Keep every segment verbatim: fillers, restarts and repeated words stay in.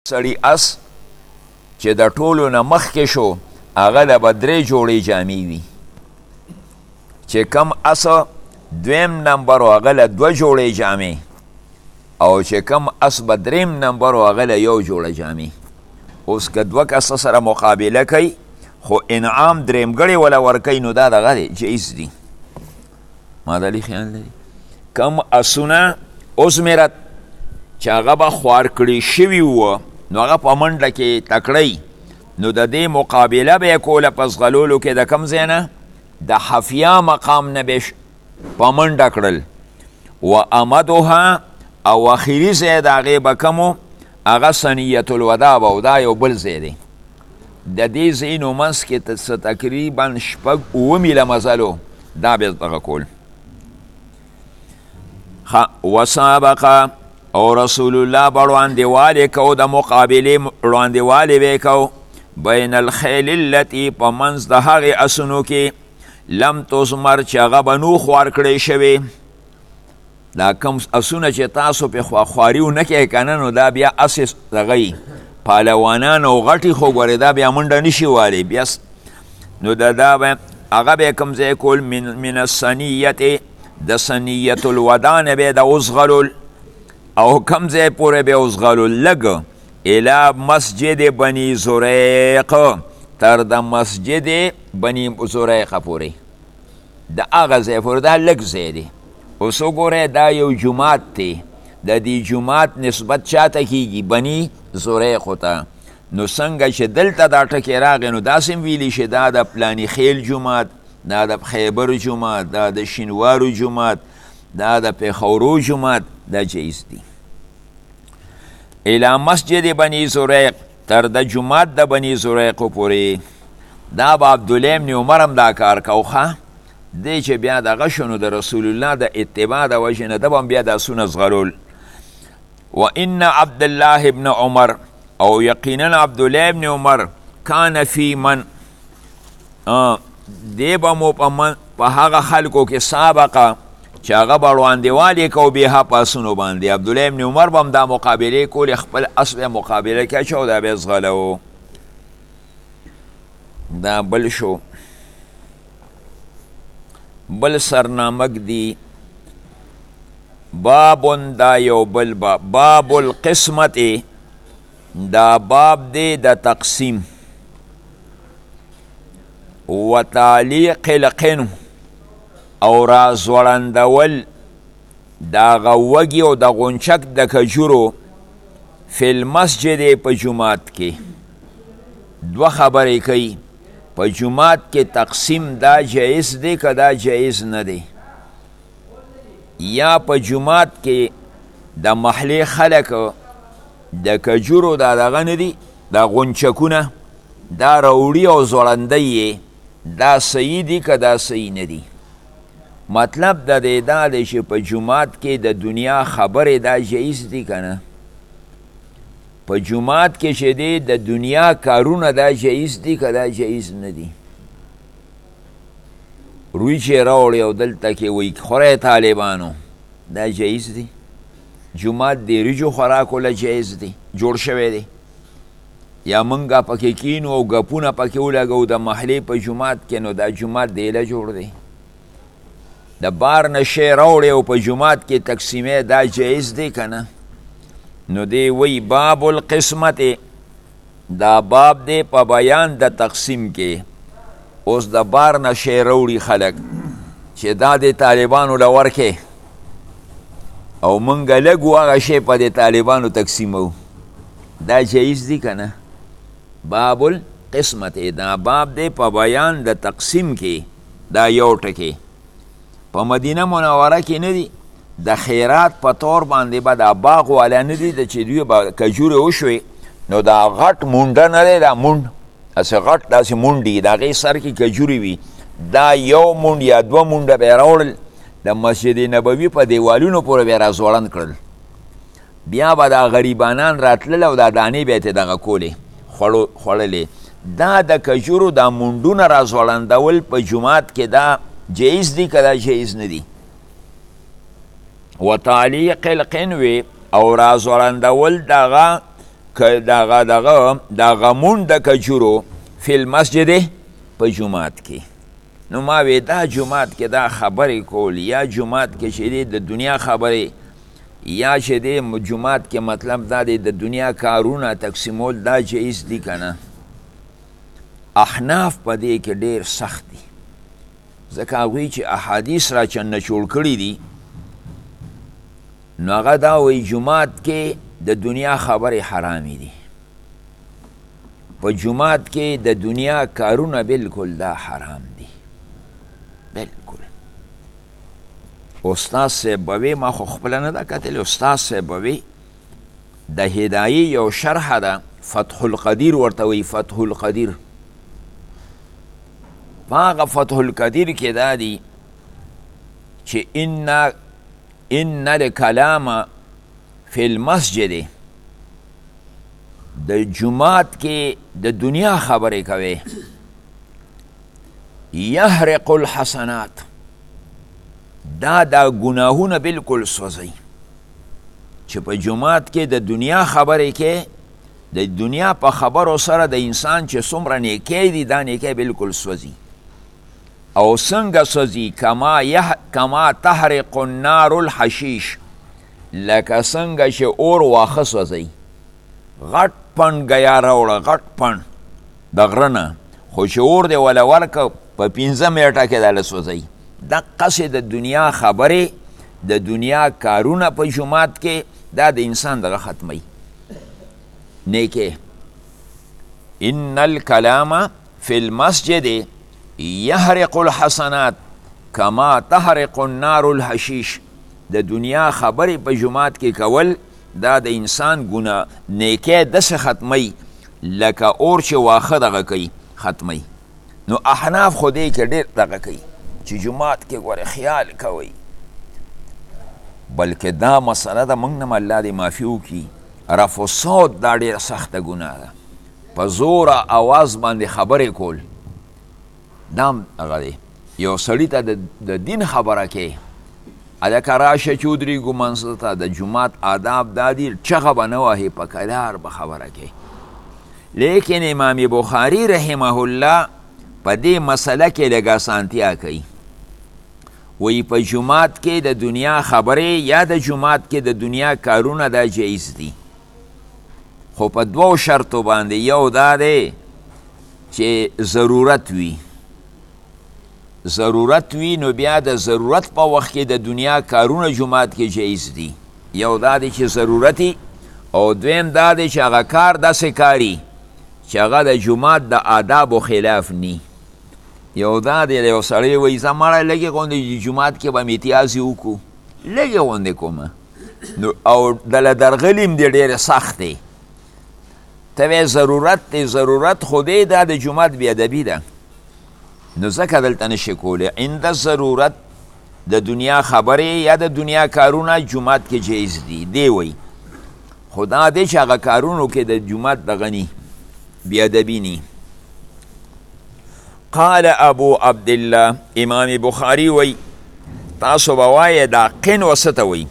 سړی اس چې د ټولو نه مخکې شو هغه له به درې جوړې جامې وي چې کم اس دویم نمبر و هغه له دوه جوړې جامې او چې کم اس به دریم نمبر و هغه له یو جوړه جامې. اوس که دوه کسه سره مقابله کوي خو انعام درېمګړی وله ورکوي نو دا دغه دی جایز دي. ما دلی خیال لري کم اسونه ازمرت چې هغه به خوار کړي شوي وه نو هغه په منډه کې تکړی نو د دې مقابله به یې کوله په ځغلولو کې د کم ځای نه د حفیا مقام نه به په منډه کړل. و امدها او اخري ځای د هغې به کم و هغه سنیت الوداع به و دا یو بل ځای دی. د دې ځایونو منځ کې تقریبا شپږ اوه میله مزلو دا به دغه کول. وسابقه او رسول الله به وړاندېوالی کو د مقابلې وړاندېوالی به کو بین الخیل التي په منځ د هغې اسونو کې لم تزمر چې هغه به نو خوار کړی شوې. دا کم اسونه چې تاسو پې خواخواري ونه کوئ که نه نو دا بیا اسې دغه پهلوانان او غټې خو ګورې دا بیا منډه نشي والی بیا نو د دا به هغه به یې کوم ځای کول من السنیت د سنیت الوداع نه به یې د وزغلول او کم ځای پورې به وزغلول لږ الی مسجد بني زریق تر د مسجد بني زریق پورې د هغه ځای پورې دا لږ ځای دی. اوس وګورئ دا یو جومات دی د دې جومات نسبت چاته کیږي بني زریقو ته نو څنګه چې دلته دا ټکې راغی نو داسې هم ویلی شي دا د پلاني خیل جومات دا د خیبر جومات دا د شینوارو جومات دا د پېښورو جومات دا جایز دی. الی مسجد بني زریق تر د جومات د بني زریقو پورې دا به عبدالله ابن عمر هم دا کار کوخه دی چې بیا دغه شو نو د رسول الله د اتباع د وجې نه ده به هم بیا دا سونه زغلول. و ان عبدالله ابن عمر او یقینا عبدالله ابن عمر کان فی من دی به مو په هغه خلکو کې سابقه چې هغه به وړاندېوالې کو بیا په اسونو باندې عبدالله ابن عمر به هم دا مقابلې کولې خپل اس به مقابله کې اچو دا به یې زغلو. دا بل شو بل سرنامک دی بابون دا یو بل باب باب القسمت دا باب دی د تقسیم و تعلیق القن او رازوړندول دا غوږي او د غونچک د کجورو فی المسجد په جومات کې دوه خبرې کوي په جومات کې تقسیم دا جایز دی که دا جایز نه دی یا په جومات کې د محلې خلک د کجورو دا دغه نه دي دا غونچکونه دا راوړي او زوړنده یې دا صحیح دي که دا صحیح نه دي. مطلب د دې دا دی چې په جومات کې د دنیا خبرې دا جایز دي که نه په جومات کې چې دی د دنیا کارونه دا جایز دي که دا جایز نه دي. روی چې راوړی او دلته کې وایي خورئ طالبانو دا جایز دی. جومات د ریجو خوراکو له جایز دی جوړ شوی دی یا منګه پکې کینو او ګپونه پکې ولګو د محلې په جومات کې نو دا جومات دی له جوړ دی. د بار نه شی راوړی او په جومات کې تقسیمې دا جایز دی که نه نو دی وی باب القسمت دا باب دی په بیان د تقسیم کې. اوس د بار نه شی راوړي خلک چې دا د طالبانو له ورکې او مونږ لږ هغه شی په د طالبانو تقسیمو دا جایز دی که نه. باب القسمت دا باب دی په بیان د تقسیم کې دا یو ټکی په مدینه منوره کې نه دی د خیرات په طور باندې به دا باغ والا نه دي د چې دوی به کجورې وشوې نو دا غټ مونډه نه دی دا مونډ هسې غټ داسې مونډ دي د هغې سر کې کجورې وي دا یو مونډ یا دوه مونډه به یې راوړل د مسجد نبوي په دیوالونو پورې به یې راځوړند کړل بیا به دا غریبانان راتلل او دا دانې به یې ترې دغه کولې خوړلې. دا د کجورو دا مونډونه راځوړندول په جومات کې دا جایز دي که دا جایز نه دي. و تعلیق القنوی او رازورندول دغه که دغه دغه دا غمون د کجورو فی المسجد په جومات کې. نو ما وی دا جومات کې دا خبرې کول یا جومات کې چې دی د دنیا خبرې یا چې دی جومات کې مطلب دا دی د دنیا کارونه تقسیمول دا جایز دي که نه؟ احناف په دې کې ډېر سخت دي، ځکه هغوی چې احادیث را چنه جوړ کړي دي نو هغه دا وایي جومات کې د دنیا خبرې حرامې دي، په جومات کې د دنیا کارونه بالکل دا حرام دي. بالکل استاد صاحب بوي، ما خو خپله نه ده کتلې، استاد صاحب بوي د هدایې یو شرحه ده فتح القدیر ورته وایي، فتح القدیر. په هغه فتح القدیر کې دا دي چې ان ان الکلام فی المسجد، د جومات کې د دنیا خبرې کوي، یحرق الحسنات، دا دا گناهونه بالکل سوځي. چې په جومات کې د دنیا خبرې کې د دنیا په خبرو سره د انسان چې څومره نیکی دي دا نیکی بالکل سوځي. او څنګه سوځي؟ کما یح کما تحرق النار الحشیش، لکه څنګه چې اور واښه سوځي. غټ پڼ ګیا راوړه، غټ پڼ د غره نه، خو چې اور دی وله ورکه په پنځه میټه کې دله سوځي. دقسې د دنیا خبرې د دنیا کارونه په جومات کې دا د انسان دغه ختمی نیکې. ان الکلام فی المسجد یحرق الحسنات کما تحرق النار الحشیش، د دنیا خبرې په جومات کې کول دا د انسان ګناه نیکې داسې ختمی لکه اور چې واښه دغه کوي ختمی. نو احناف خو دې کې ډېر دغه کوي چې جومات کې ګوره خیال کوي، بلکې دا مسله ده موږ نه الله دې معافي وکړي. رفع الصوت دا ډېره سخته ګناه ده، په زوره اواز باندې خبرې کول دا هم هغه دی. یو سړي ته د دین خبره کې هلکه راشه چې ودرېږو منځ ته، د جومات آداب دا دي چغه به نه وهې، په کرار به خبره کوي. لیکن امام بخاری رحمه الله په دې مسله کې لږ اسانتیا کوي، وی په جومات کې د دنیا خبرې یا د جومات کې د دنیا کارونه دا جایز دي، خو په دوو شرطو باندې. یو دا دی چې ضرورت وي، ضرورت وي نو بیا د ضرورت په وخت کې د دنیا کارونه جومات کې جایز دي. یو دا دی چې ضرورتي، او دویم دا دی چې هغه کار داسې کاري چې هغه د جومات د آدابو خلاف نی. یو دا دی یو سړی وایي زه مړی لږې غوندې جومات کې به میتیازې وکړو، لږې غوندې کومه، نو او دله درغلي م دی ډېرې سخت دی. ته وایې ضرورت دی، ضرورت خو دی دا د جومات بېادبي ده، نو ځکه دلته نشي کولی. عند ضرورت د دنیا خبرې یا د دنیا کارونه جومات کې جایز دي دی وایي، خو دا دی چې هغه کارونو کې د جومات دغه ني بېادبي ني. قال ابو عبدالله، امام بخاری وی تاسو به وایې دا قنو څه ته وی؟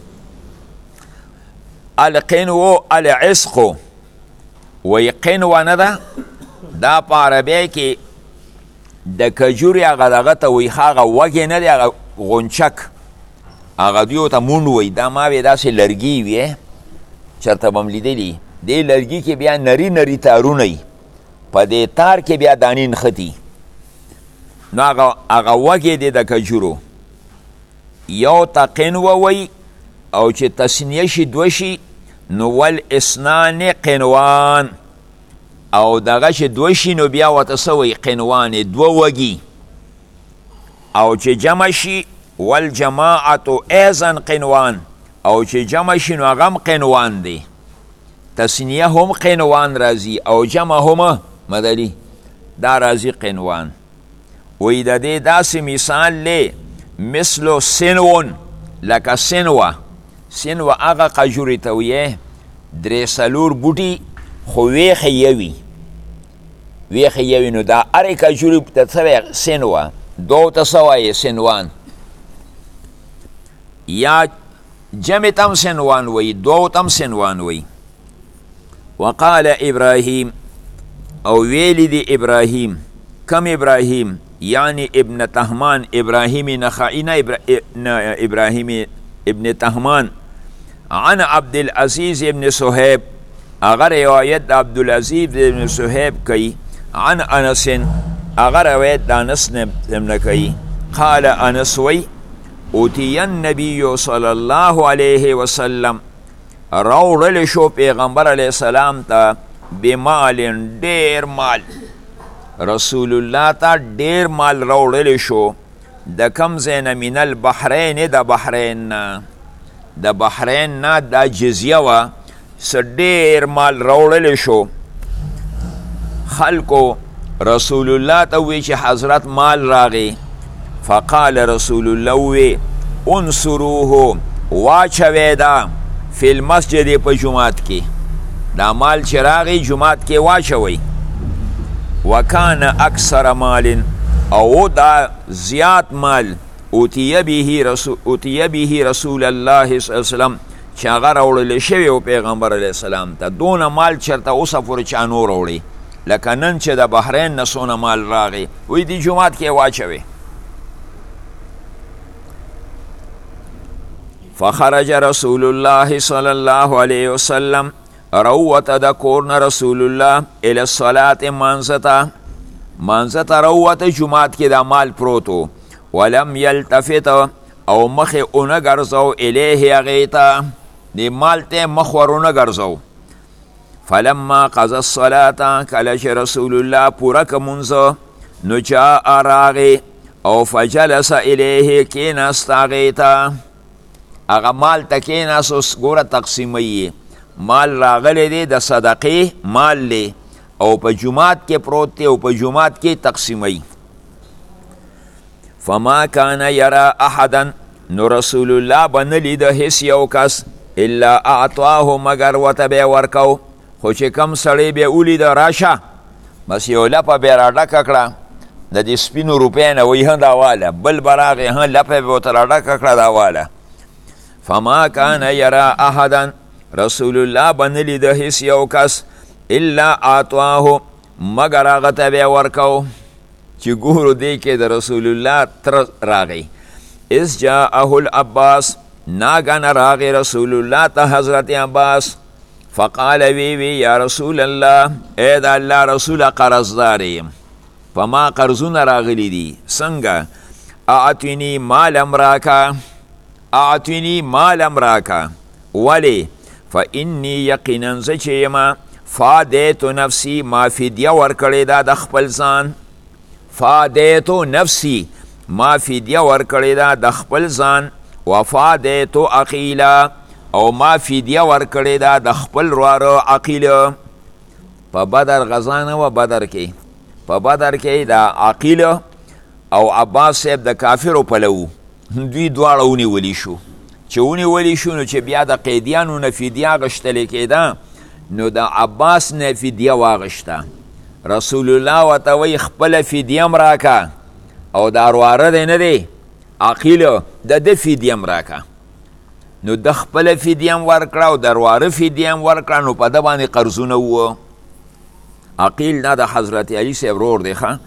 القنو العسق، وی قنو نه ده، دا په عربی کې د کجوري هغه دغه ته وی، هغه وږې نه دی، هغه غونچک، هغه دوی ته مونډ وی. دا ما وی داسې لرګي وی، چېرته به م لیدلي، دې لرګي کې بیا نري نري تارونه وي، په دې تار کې بیا دانې نښتي، نو هغه وږې دی د کجورو. یو ته قنوه وی، او چې تسنیه شي دوه شي نو والاسنان قنوان، او دغه چې دوه شي نو بیا ورته څه وی؟ قنوان، دوه وږي. او چې جمع شي والجماعة ایضا قنوان، او چې جمع شي نو هغه هم قنوان دی. تسنیه هم قنوان راځي او جمع هم مدلی دا راځي قنوان. وی د دې داسې مثال لی مثلو سنون، لکه سنوه. سنوه هغه قجورې ته ویې درې څلور بوټي خو ویښې یوي، ویښې یوي، نو دا هرې کجورې ته څه وایي؟ سنوه. دوو ته څه وایي؟ سنوان. یا جمع تم سنوان وی، دوو تم سنوان وی. وقال ابراهیم او ویلی دی ابراهیم کم ابراهیم یعنی ابن تهمان ابراهیم نخعی نه ابراهیم ابن تهمان عن عبدالعزیز ابن صحیب اگر روایت دا عبدالعزیز ابن صحیب کئی عن انس اگر روایت دا انس نمنا کئی قال انس وی اوتی النبی صلی اللہ علیہ وسلم روڑل شو پیغمبر علیہ السلام تا بمال دیر مال رسول الله تا ډیر مال راوړل شو د کم زین من البحرین د بحرین د بحرین نه د جزیه وا س ډیر مال راوړل شو خلکو رسول الله ته وی چې حضرت مال راغی فقال رسول الله وی انصروه واچوي دا فی المسجد په جماعت کې دا مال چې راغی جماعت کې واچوي وکان اکثر مال او دا زیات مال اوتی به رسول اوتی به رسول الله صلی الله علیه وسلم چې هغه راوړل شوی او پیغمبر علیه السلام ته دونه مال چرته اوسه پورې چا نو راوړي لکه نن چې د بحرین نه څونه مال راغی وی دی جماعت کې واچوي فخرج رسول الله صلی الله علیه وسلم روت د کورن رسول الله الى الصلاة منزتا منزتا روت جماعت کې د مال پروتو ولم یلتفت او مخ اونه ګرځو الیه غیتا د مال ته مخ ورونه ګرځو فلما قضى الصلاة کله چې رسول الله پوره کمونځ نو جاء راغی او فجلس الیه کیناست غیتا هغه مال ته کیناست اوس ګوره تقسیموي مال راغلی دی د صدقې مال لی او په جماعت کې پروت دی او په جماعت کې تقسیموي فما کان یرا احدا نو رسول الله به نه لیده هیڅ یو کس الا اعطاه مگر ورته به یې ورکو خو چې کم سړی به یې ولیده راشه بس یو لپه به یې راډکه کړه د دې سپینو روپۍ نه وایي هم دا واله بل به راغی هم لپه به ورته راډکه کړه دا واله فما کان یرا احدا رسول الله بنلی د هیڅ یو کس الا اعطاه مگر هغه ته به ورکو چې ګورو دی کې د رسول الله تر راغی اذ جاءه العباس ناګن راغی رسول الله ته حضرت عباس فقال وی وی یا رسول الله اے د الله رسول قرضدار یم په ما قرضونه راغلی دي څنګه اعطنی مال امراکا اعطنی مال امراکا ولی فإني یقینا زه چې یم فادیتو نفسی ما فدیه ورکړې ده د خپل ځان فادیتو نفسی ما فدیه ورکړې ده د خپل ځان وفادیتو عقیله او ما فدیه ورکړې ده د خپل ورواره عقیله په بدر غزا نه وه بدر کې په بدر کې د عقیله او عباس صاحب د کافرو پلو دوی دواړه ونیولي شو چې ونیولي شو نو چې بیا د قیدیانو نه فدیه اخیستلی کېده نو د عباس نه فدیه واخیسته رسول الله ورته وایي خپله فدیه م راکه او دا ورواره دی نه دی عقیله د ده فدیه م راکه نو د خپله فدیه م ورکړه او د ورواره فدیه م ورکړه نو په ده باندې قرضونه ووه عقیل نه د حضرت علی صاحب ورور دی ښه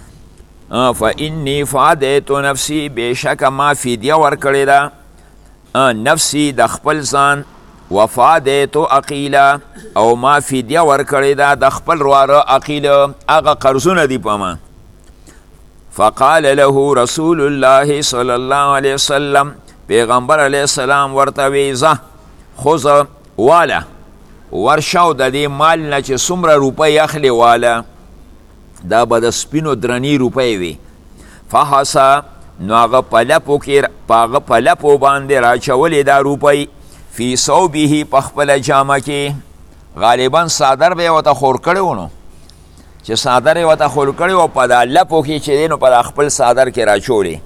فإني فادیتو نفسی بېشکه ما فدیه ورکړې ده نفسی د خپل ځان وفادیتو عقیله او ما فدیه ورکړې ده د خپل ورواره عقیله هغه قرضونه دي په ما فقال له رسول الله صلی الله علیه وسلم پیغمبر علیه السلام ورته وی ځه خذ واله ورشه او د دې مال نه چې څومره روپۍ اخلي واله دا به د سپینو درنې روپۍ وي فحسه نو هغه په لپو کې په هغه په لپو باندې راچولې دا روپۍ فی صوبه په خپله جامه کې غالبا صادر به یې ورته خور کړی و نو چې صادر یې ورته خور کړی و په دا لپو کې چې دی نو په دا خپل صادر کې راچولې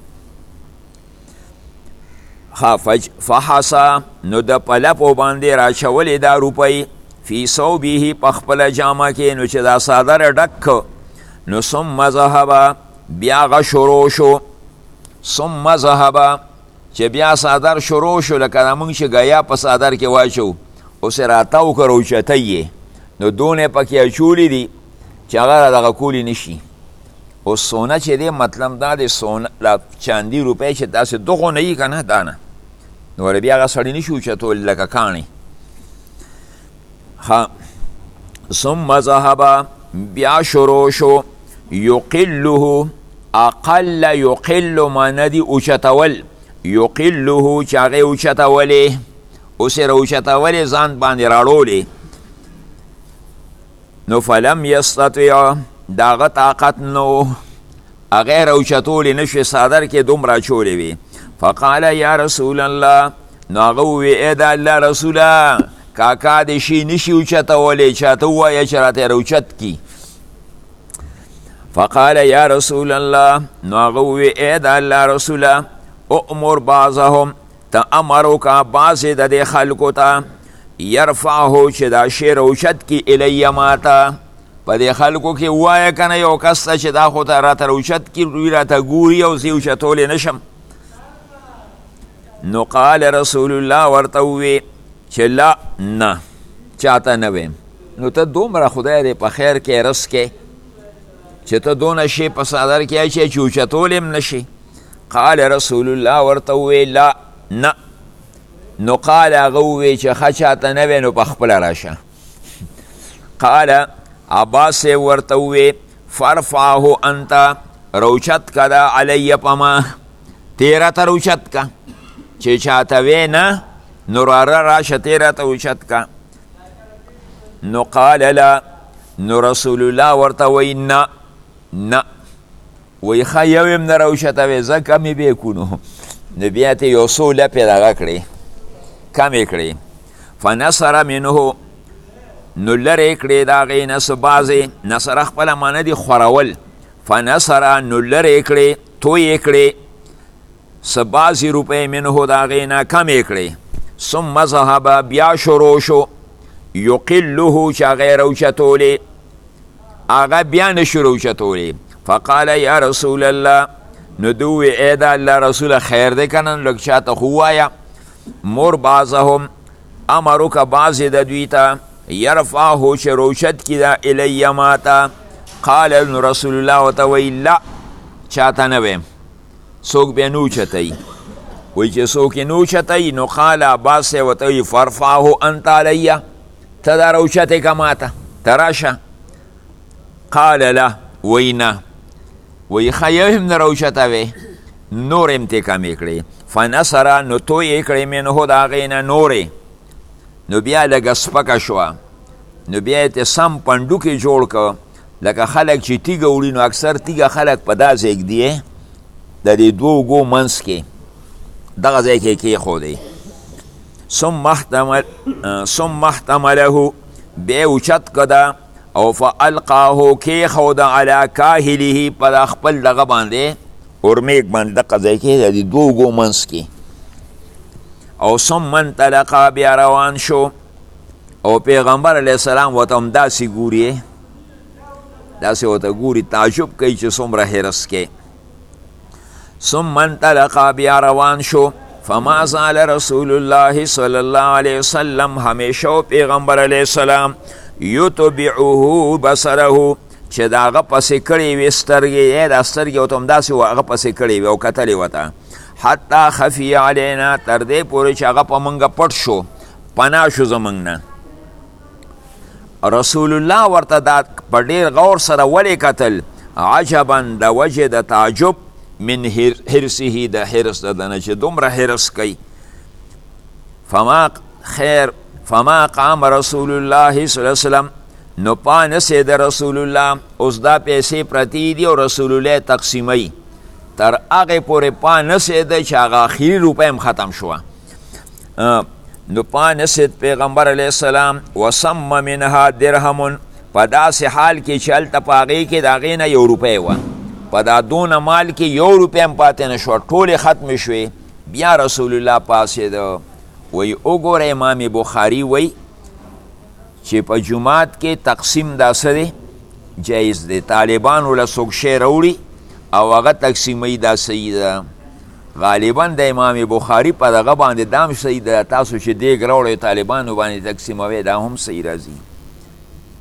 فحسه نو د په لپو باندې راچولې دا روپۍ فی صوبه په خپله جامه کې نو چې دا صادر ډک نو ثم ذهب بیا هغه شروع شو ثم ذهب چې بیا صادر شروع شو لکه دا موږ چې ګیا په صادر کې واچو اوس یې راتاو که روچتی یې نو دونه پکې اچولی دي چې هغه دغه کولی نشي. اوس سونه چې دی مطلب دا دی سونه چاندي روپۍ چې داسې دغو نه وي که نه دا نه نو ولې بیا هغه سړي نشي اوچتولی لکه کاڼې. ها ثم ذهب بیا شروع شو یقله اقل یقل معنی دی اوچتول یقله چې هغې اوچتولې اوس یې راوچتولې ځان باندې راړولې نو فلم یستطیع د هغه طاقت نو هغې راوچتولې نه شوې څادر کې دومره اچولې وې. فقال یا رسول الله نو هغه ووې ای د الله رسوله کاکا د شي نشي اوچتولی چاته ووایه چې راته یې راوچت کي. فقال یا رسول الله نو هغه ووې ای د الله رسوله اؤمر بعضهم ته امر وکړه بعضې د دې خلکو ته یرفعه چې دا شی راوچت کي الی ماته په دې خلکو کې ووایه که نه یو کس ته چې دا خو ته راته راوچت کي دوی راته ګوري او زه اوچتولی نشم. نو قال رسول الله ورته ووې چې لا نه چاته نه ویم. نو ته دومره خدای دې په خیر کې رس کې چې ته دونه شی په څادر کې اچې چې اوچتولی هم نشي. قال رسول الله ورته ووې لا نه. نو قال هغه ووې چې ښه چاته نه وی نو په خپله راشه. قال عباس ورته ووې فرفعه انت روچت که دا علی په ما تیره ته روچت که چې چاته وی نه نو راره راشه تیره ته اوچت که. نو قال لا نو رسول الله ورته وی نه نه وی ښه یو یم نه راوچتوې زه کمې به کو نو نو بیا ته یو څو لپې دغه کړې کمې کړې. فنصر منه نو لرې کړې د هغې نه څه بعضې نصره خپله معنه دي خورول. فنصر نو لرې کړې تویې کړې څه بعضې روپۍ منه د هغې نه کمې کړې. ثم ذهب بیا شروع شو یقله چې هغه راوچتولې هغه بیا نشو راوچتولې. فقال یا رسول الله نو دوی ای د الله رسول خیر دی که نه لږ چاته خو ووایه مر بعضهم امر وکړه بعضې د دوی ته یرفعه چې روچت کي دا الی ماته. قال نو رسول الله ورته وایي لا چاته نه ویم څوک بیا نه اوچتوي وایي چې څوک یې نه اوچتوي. نو قال عباس ورته وایي فرفعه انت علیه ته دا روچتې که ماته ته راشه. قال لا وایي نه وی ښه یو هم نه راوچتوې نور هم ترې کمې کړې. فنصره نو تویې کړې منهو د هغې نه نورې نو بیا لږه سپکه شوه نو بیا یې ته سم پنډوکې جوړ که لکه خلک چې تیږه وړي نو اکثر تیږه خلک په دا ځای ږدي د دې دوو اوږو منځ کې دغه ځای کې یې کېښودی. ثم احتمله بیا یې اوچت که ده او فالقاه کېښوده علی کاهله په د خپل دغه باندې اورمیږ باندې دغه ځای کې د دې دوو اوږو منځ کې. او ثم انطلقا بیا روان شو او پیغمبر علیه السلام ورته همداسې ګوري داسې ورته ګوري تعجب کوي چې څومره حرص کې. ثم انطلقا بیا روان شو فما زال رسول الله صلی الله علیه وسلم همیشه پیغمبر علیه السلام یتبعه بصره چې د هغه پسې کړې وې سترګې یې دا سترګې ورته همداسې و هغه پسې کړې وې او کتلې ورته حتی خفي علینا تر دې پورې چې هغه په موږ پټ شو پناه شو زموږ نه. رسول الله ورته دا په ډېر غور سره ولې کتل عجبا د وجې د تعجب من حرصه د حرص د ده نه چې دومره حرص کوي. فما خیر فما قام رسول الله صلی الله علیه وسلم نو پانسې د رسول الله اوس دا پیسې پرتې دي او رسول الله تقسیموي تر هغې پورې پانسې ده چې هغه اخري روپۍ هم ختم شوه. نو پانسید پیغمبر علیه السلام وسم منها درهم په داسې حال کې چې هلته په هغې کې د هغې نه یو روپۍ وه په دا دونه مال کې یو روپۍ هم پاتې نه شوه ټولې ختمې شوې. بیا رسول الله پاسېده وی وګوره امام بخاري وی چې په جماعت کې تقسیم دا څه دی جایز دی. طالبانو له څوک شی راوړي او هغه تقسیموي دا صحیح ده. غالبا د امام بخاري په دغه باندې دا هم صحیح ده تاسو چې دیګ راوړئ طالبانو باندې تقسیموئ دا هم صحیح راځي.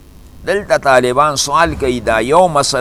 دلته طالبان سوال کوي دا یو مسله